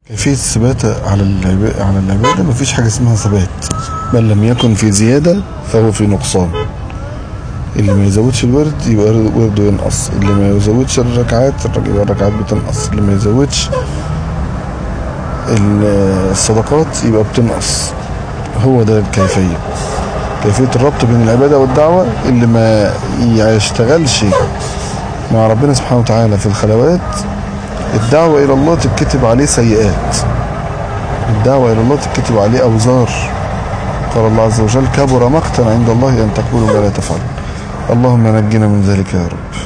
كيفية الثبات على العبادة مفيش حاجة اسمها ثبات، بل لم يكن في زيادة فهو في نقصان. اللي ما يزودش الورد يبقى ورده ينقص، اللي ما يزودش الركعات يبقى الركعات بتنقص، اللي ما يزودش الصدقات يبقى بتنقص. هو ده كيفية الربط بين العبادة والدعوة. اللي ما يشتغلش مع ربنا سبحانه وتعالى في الخلوات، الدعوة إلى الله تتكتب عليه سيئات، الدعوة إلى الله تتكتب عليه أوزار. قال الله عز وجل: كبر مقتا عند الله أن تقولوا ما لا تفعلون. اللهم نجنا من ذلك يا رب.